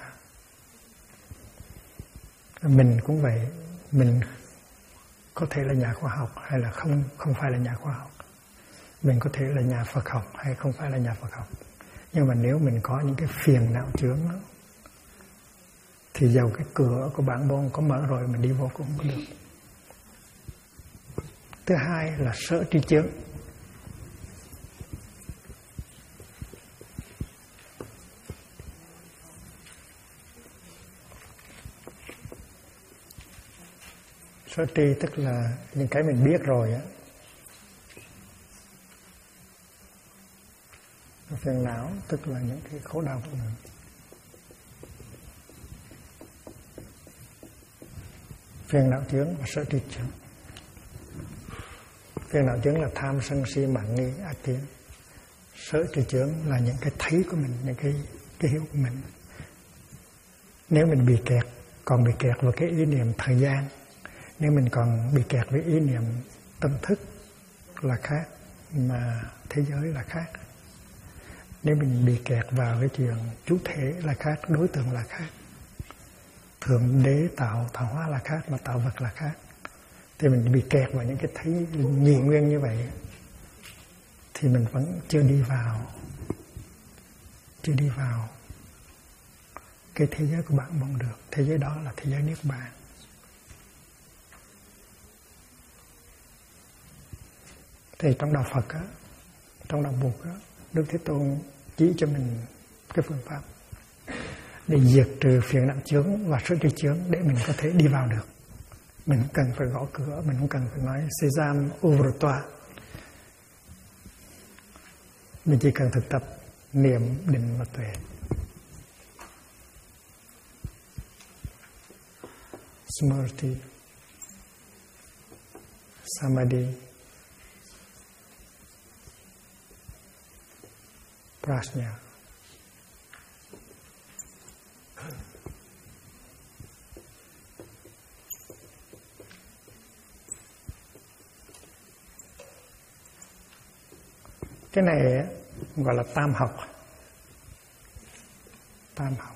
A: Mình cũng vậy. Mình có thể là nhà khoa học hay là không phải là nhà khoa học. Mình có thể là nhà Phật học hay không phải là nhà Phật học. Nhưng mà nếu mình có những cái phiền não chướng đó, thì dầu cái cửa của bản môn có mở rồi mình đi vô cũng không được. Thứ hai là sở tri chướng. Sở tri tức là những cái mình biết rồi á. Phiền não tức là những cái khổ đau của mình. Phiền não chướng và sở tri chướng. Phiền não chướng là tham sân si mạng nghi ác kiến. Sở tri chướng là những cái thấy của mình, những cái hiểu của mình. Nếu mình bị kẹt, còn bị kẹt vào cái ý niệm thời gian, nếu mình còn bị kẹt với ý niệm tâm thức là khác, mà thế giới là khác. Nếu mình bị kẹt vào cái chuyện chủ thể là khác, đối tượng là khác, Thượng Đế tạo hóa là khác, mà tạo vật là khác, thì mình bị kẹt vào những cái thấy nhị nguyên như vậy thì mình vẫn chưa đi vào cái thế giới của bạn mong được. Thế giới đó là thế giới Niết Bàn. Thì trong đạo Phật á, trong đạo Bụt á, Đức Thế Tôn chỉ cho mình cái phương pháp để diệt trừ phiền não chướng và sở tri chướng để mình có thể đi vào được. Mình không cần phải gõ cửa, mình không cần phải nói Sésame ouvre-toi. Mình chỉ cần thực tập niệm, định và tuệ. Smriti, Samadhi, Prajna. Cái này gọi là tam học. Tam học.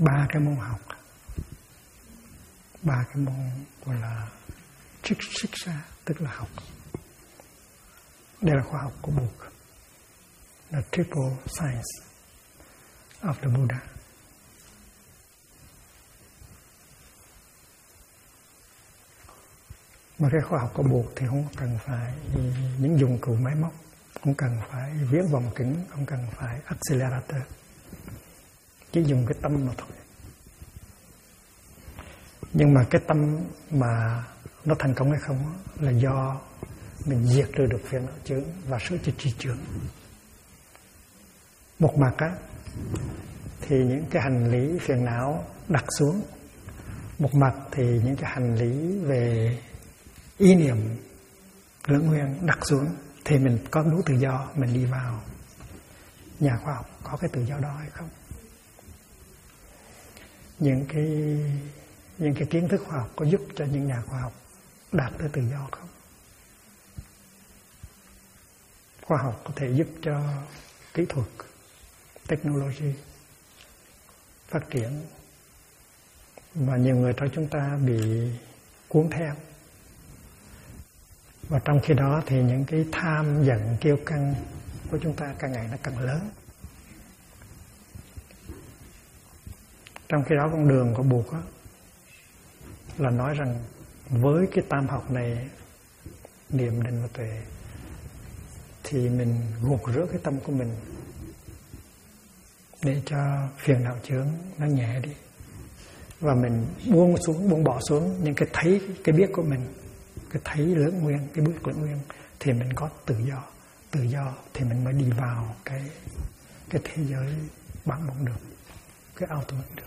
A: 3 cái môn học, 3 cái môn gọi là Shiksha, tức là học. Đây là khoa học của Buddha, the triple science of the Buddha. Mà cái khoa học của Buddha thì không cần phải những dụng cụ máy móc, không cần phải viễn vòng kính, không cần phải accelerator, chỉ dùng cái tâm mà thôi. Nhưng mà cái tâm mà nó thành công hay không là do mình diệt trừ được phiền não chướng và sửa chữa tri chướng. Một mặt á thì những cái hành lý phiền não đặt xuống, một mặt thì những cái hành lý về ý niệm lưỡng nguyên đặt xuống, thì mình có đủ tự do mình đi vào. Nhà khoa học có cái tự do đó hay không? Những cái kiến thức khoa học có giúp cho những nhà khoa học đạt tới tự do không? Khoa học có thể giúp cho kỹ thuật, technology phát triển, và nhiều người trong chúng ta bị cuốn theo. Và trong khi đó thì những cái tham giận kiêu căng của chúng ta càng ngày nó càng lớn. Trong khi đó con đường của Buddha là nói rằng với cái tam học này, niệm, định và tuệ, thì mình gột rửa cái tâm của mình để cho phiền não chướng nó nhẹ đi, và mình buông bỏ xuống những cái thấy, cái biết của mình, cái thấy lưỡng nguyên, cái bước lưỡng nguyên, thì mình có tự do thì mình mới đi vào cái thế giới bản mộng được, cái ultimate được.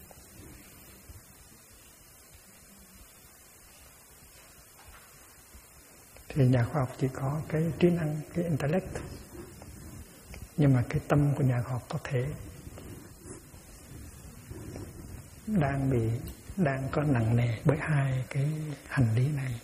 A: Thì nhà khoa học chỉ có cái trí năng, cái intellect, nhưng mà cái tâm của nhà khoa học có thể đang có nặng nề bởi hai cái hành lý này.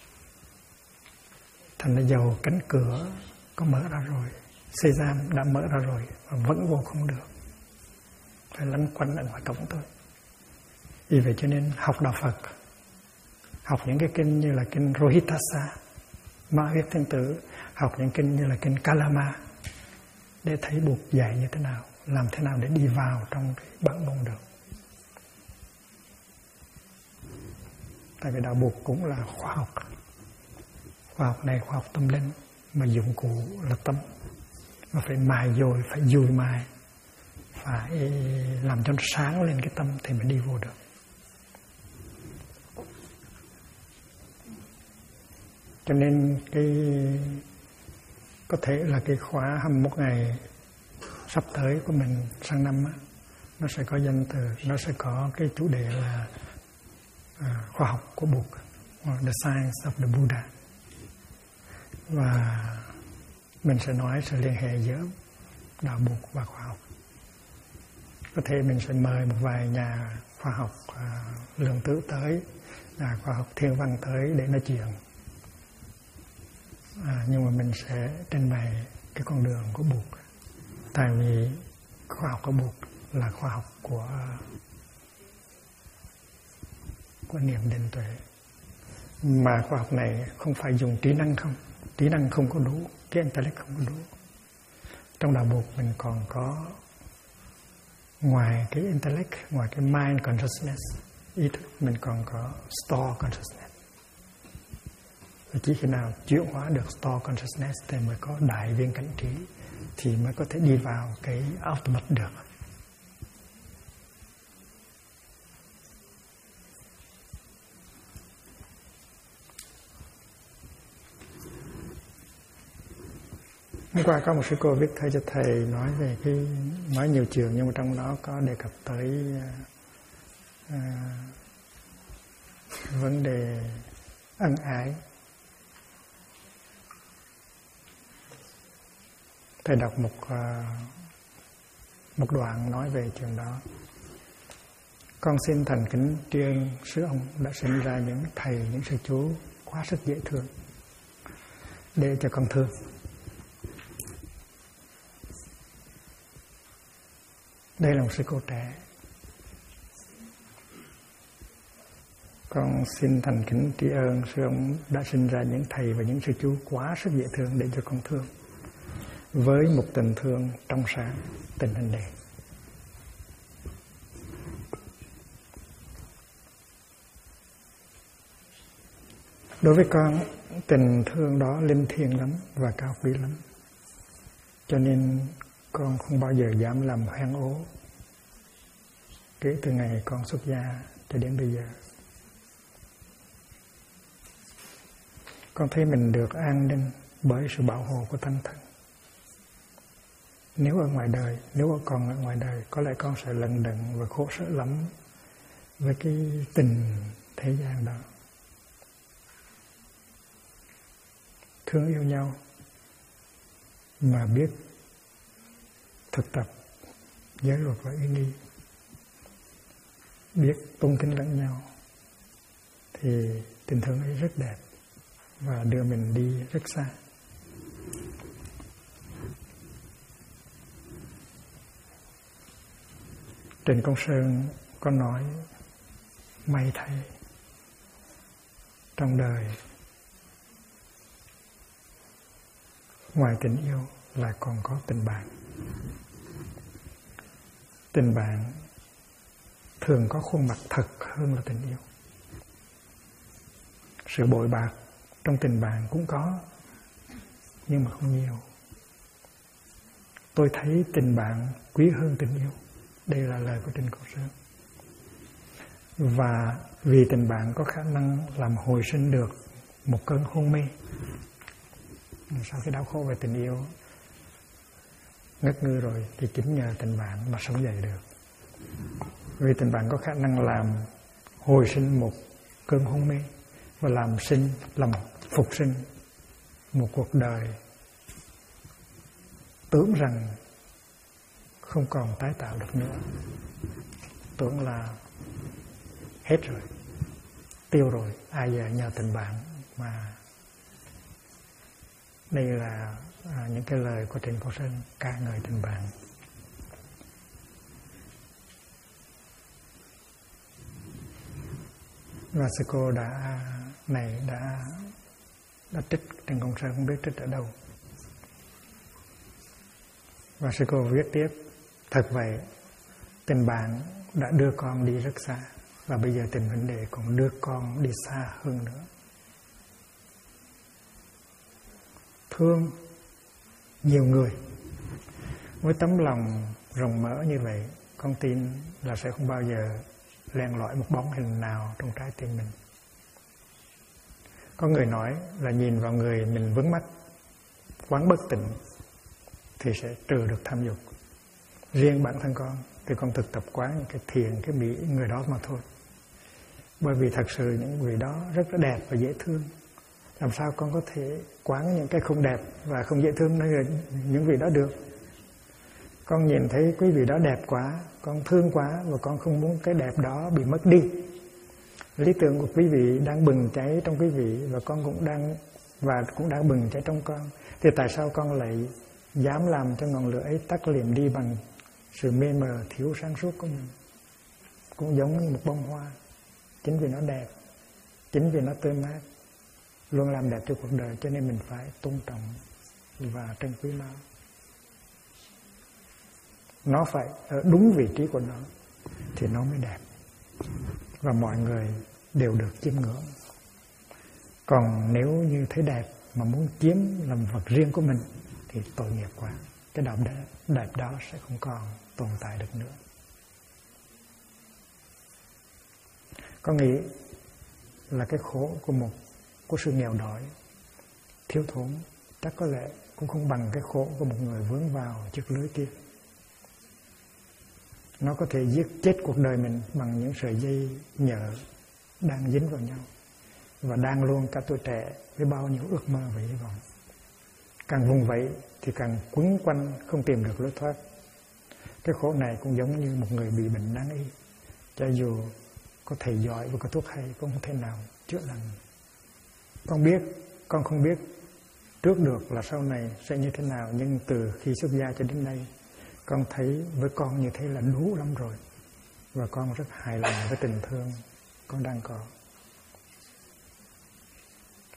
A: Thành ra dầu cánh cửa có mở ra rồi, Sesam đã mở ra rồi mà vẫn vô không được, phải lăn quanh ở ngoài cổng thôi. Vì vậy cho nên học đạo Phật, học những cái kinh như là kinh Rohitassa, Ma Viết Thiên Tử, học những kinh như là kinh Kalama, để thấy Buddha dạy như thế nào, làm thế nào để đi vào trong cái bản môn được. Tại vì đạo Buddha cũng là khoa học. Khoa học này khoa học tâm linh, mà dụng cụ là tâm, mà phải mài dồi, phải dùi mài, phải làm cho nó sáng lên cái tâm thì mới đi vô được. Cho nên có thể là cái khóa 21 ngày sắp tới của mình sang năm á, nó sẽ có danh từ, nó sẽ có cái chủ đề là khoa học của Buddha, The Science of the Buddha. Và mình sẽ nói sự liên hệ giữa đạo Buddha và khoa học. Có thể mình sẽ mời một vài nhà khoa học lượng tử tới, nhà khoa học thiên văn tới để nói chuyện. Nhưng mà mình sẽ trình bày cái con đường của Buddha. Tại vì khoa học của Buddha là khoa học của niệm, định, tuệ. Mà khoa học này không phải dùng trí năng không. Trí năng không có đủ, cái intellect không có đủ. Trong đạo Buddha mình còn có, ngoài cái intellect, ngoài cái mind consciousness, ý thức, mình còn có store consciousness. Và chỉ khi nào chuyển hóa được store consciousness thì mới có đại viên cảnh trí, thì mới có thể đi vào cái ultimate được. Hôm qua có một sư cô viết thơ cho thầy nói về nói nhiều trường, nhưng mà trong đó có đề cập tới vấn đề ân ái. Thầy đọc một đoạn nói về chuyện đó. Con xin thành kính tri ân sư ông đã sinh ra những thầy, những sư chú quá sức dễ thương để cho con thương. Đây là một sư cô trẻ, Con xin thành kính tri ân sư ông đã sinh ra những thầy và những sư chú quá sức dễ thương để cho con thương, với một tình thương trong sáng, tình huynh đệ. Đối với con, tình thương đó linh thiêng lắm và cao quý lắm, cho nên con không bao giờ dám làm hoang ố kể từ ngày con xuất gia cho đến bây giờ. Con thấy mình được an ninh bởi sự bảo hộ của Tăng Thân. Nếu còn ở ngoài đời, có lẽ con sẽ lận đận và khổ sở lắm với cái tình thế gian đó. Thương yêu nhau mà biết thực tập giới luật và uy nghi, biết tôn kính lẫn nhau, thì tình thương ấy rất đẹp và đưa mình đi rất xa. Trịnh Công Sơn có nói may thay, trong đời ngoài tình yêu lại còn có tình bạn. Tình bạn thường có khuôn mặt thật hơn là tình yêu. Sự bội bạc trong tình bạn cũng có, nhưng mà không nhiều. Tôi thấy tình bạn quý hơn tình yêu. Đây là lời của Trịnh Công Sơn. Và vì tình bạn có khả năng làm hồi sinh được một cơn hôn mê sau cái đau khổ về tình yêu ngất ngư rồi, thì chính nhờ tình bạn mà sống dậy được. Vì tình bạn có khả năng làm hồi sinh một cơn hôn mê và làm phục sinh một cuộc đời tưởng rằng không còn tái tạo được nữa, tưởng là hết rồi, tiêu rồi, ai giờ nhờ tình bạn mà. Đây là những cái lời của Trịnh Công Sơn ca ngợi tình bạn. Và sư cô đã trích Trịnh Công Sơn, không biết trích ở đâu. Và sư cô viết tiếp: thật vậy, tình bạn đã đưa con đi rất xa, và bây giờ tình huynh đệ còn đưa con đi xa hơn nữa. Thương nhiều người với tấm lòng rộng mở như vậy, con tin là sẽ không bao giờ len lỏi một bóng hình nào trong trái tim mình. Có người nói là nhìn vào người mình vướng mắc, quán bất tịnh thì sẽ trừ được tham dục. Riêng bản thân con thì con thực tập quán những cái thiền, cái mỹ người đó mà thôi. Bởi vì thật sự những người đó rất là đẹp và dễ thương. Làm sao con có thể quán những cái không đẹp và không dễ thương những vị đó được? Con nhìn thấy quý vị đó đẹp quá, con thương quá, và con không muốn cái đẹp đó bị mất đi. Lý tưởng của quý vị đang bừng cháy trong quý vị, và con cũng đang bừng cháy trong con. Thì tại sao con lại dám làm cho ngọn lửa ấy tắt liệm đi bằng sự mê mờ thiếu sáng suốt của mình? Cũng giống như một bông hoa, chính vì nó đẹp, chính vì nó tươi mát, luôn làm đẹp cho cuộc đời, cho nên mình phải tôn trọng và trân quý nó. Nó phải ở đúng vị trí của nó thì nó mới đẹp, và mọi người đều được chiêm ngưỡng. Còn nếu như thấy đẹp mà muốn chiếm làm vật riêng của mình thì tội nghiệp quá. Cái đẹp đó sẽ không còn tồn tại được nữa. Con nghĩ là cái khổ của sự nghèo đói, thiếu thốn chắc có lẽ cũng không bằng cái khổ của một người vướng vào chiếc lưới kia. Nó có thể giết chết cuộc đời mình bằng những sợi dây nhợ đang dính vào nhau, và đang luôn cả tuổi trẻ với bao nhiêu ước mơ và hy vọng. Càng vùng vẫy thì càng quấn quanh không tìm được lối thoát. Cái khổ này cũng giống như một người bị bệnh nan y, cho dù có thầy giỏi và có thuốc hay cũng không thể nào chữa lành. Con không biết trước được là sau này sẽ như thế nào, nhưng từ khi xuất gia cho đến nay, con thấy với con như thế là đủ lắm rồi, và con rất hài lòng với tình thương con đang có.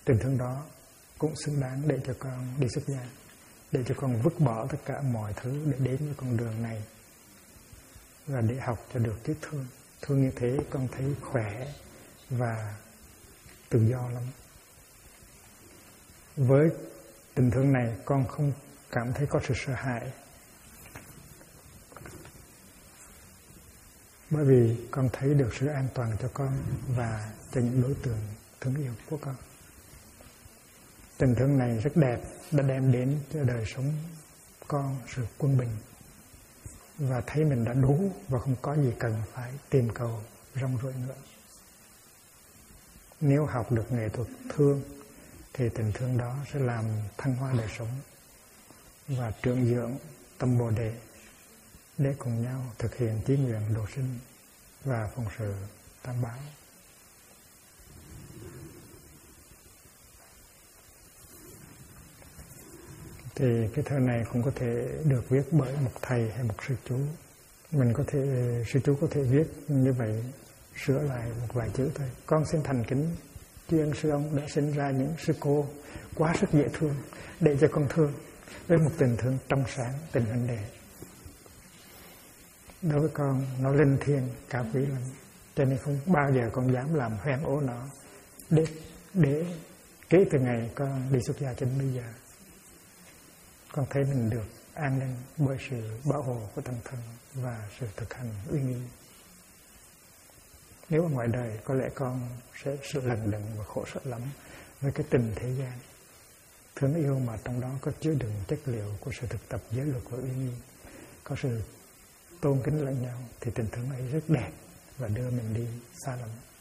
A: tình thương đó cũng xứng đáng để cho con đi xuất gia, để cho con vứt bỏ tất cả mọi thứ để đến với con đường này và để học cho được cái thương. Thương như thế con thấy khỏe và tự do lắm. Với tình thương này con không cảm thấy có sự sợ hãi, bởi vì con thấy được sự an toàn cho con và cho những đối tượng thương yêu của con. Tình thương này rất đẹp, đã đem đến cho đời sống con sự quân bình và thấy mình đã đủ và không có gì cần phải tìm cầu rong ruổi nữa. Nếu học được nghệ thuật thương thì tình thương đó sẽ làm thăng hoa đời sống và trưởng dưỡng tâm Bồ Đề để cùng nhau thực hiện chí nguyện độ sinh và phụng sự tam bảo. Thì cái thơ này cũng có thể được viết bởi một thầy hay một sư chú. Sư chú có thể viết như vậy, sửa lại một vài chữ thôi. Con xin thành kính tri ân sư ông đã sinh ra những sư cô quá sức dễ thương để cho con thương với một tình thương trong sáng, tình huynh đệ. Đối với con nó linh thiêng cao quý lắm, cho nên không bao giờ con dám làm hoen ố nó để kể từ ngày con đi xuất gia đến bây giờ. Con thấy mình được an ninh bởi sự bảo hộ của tăng thân và sự thực hành uy nghi. Nếu ở ngoài đời có lẽ con sẽ lận đận và khổ sở lắm với cái tình thế gian. Thương yêu mà trong đó có chứa đựng chất liệu của sự thực tập giới luật và uy nghi, có sự tôn kính lẫn nhau, thì tình thương ấy rất đẹp và đưa mình đi xa lắm.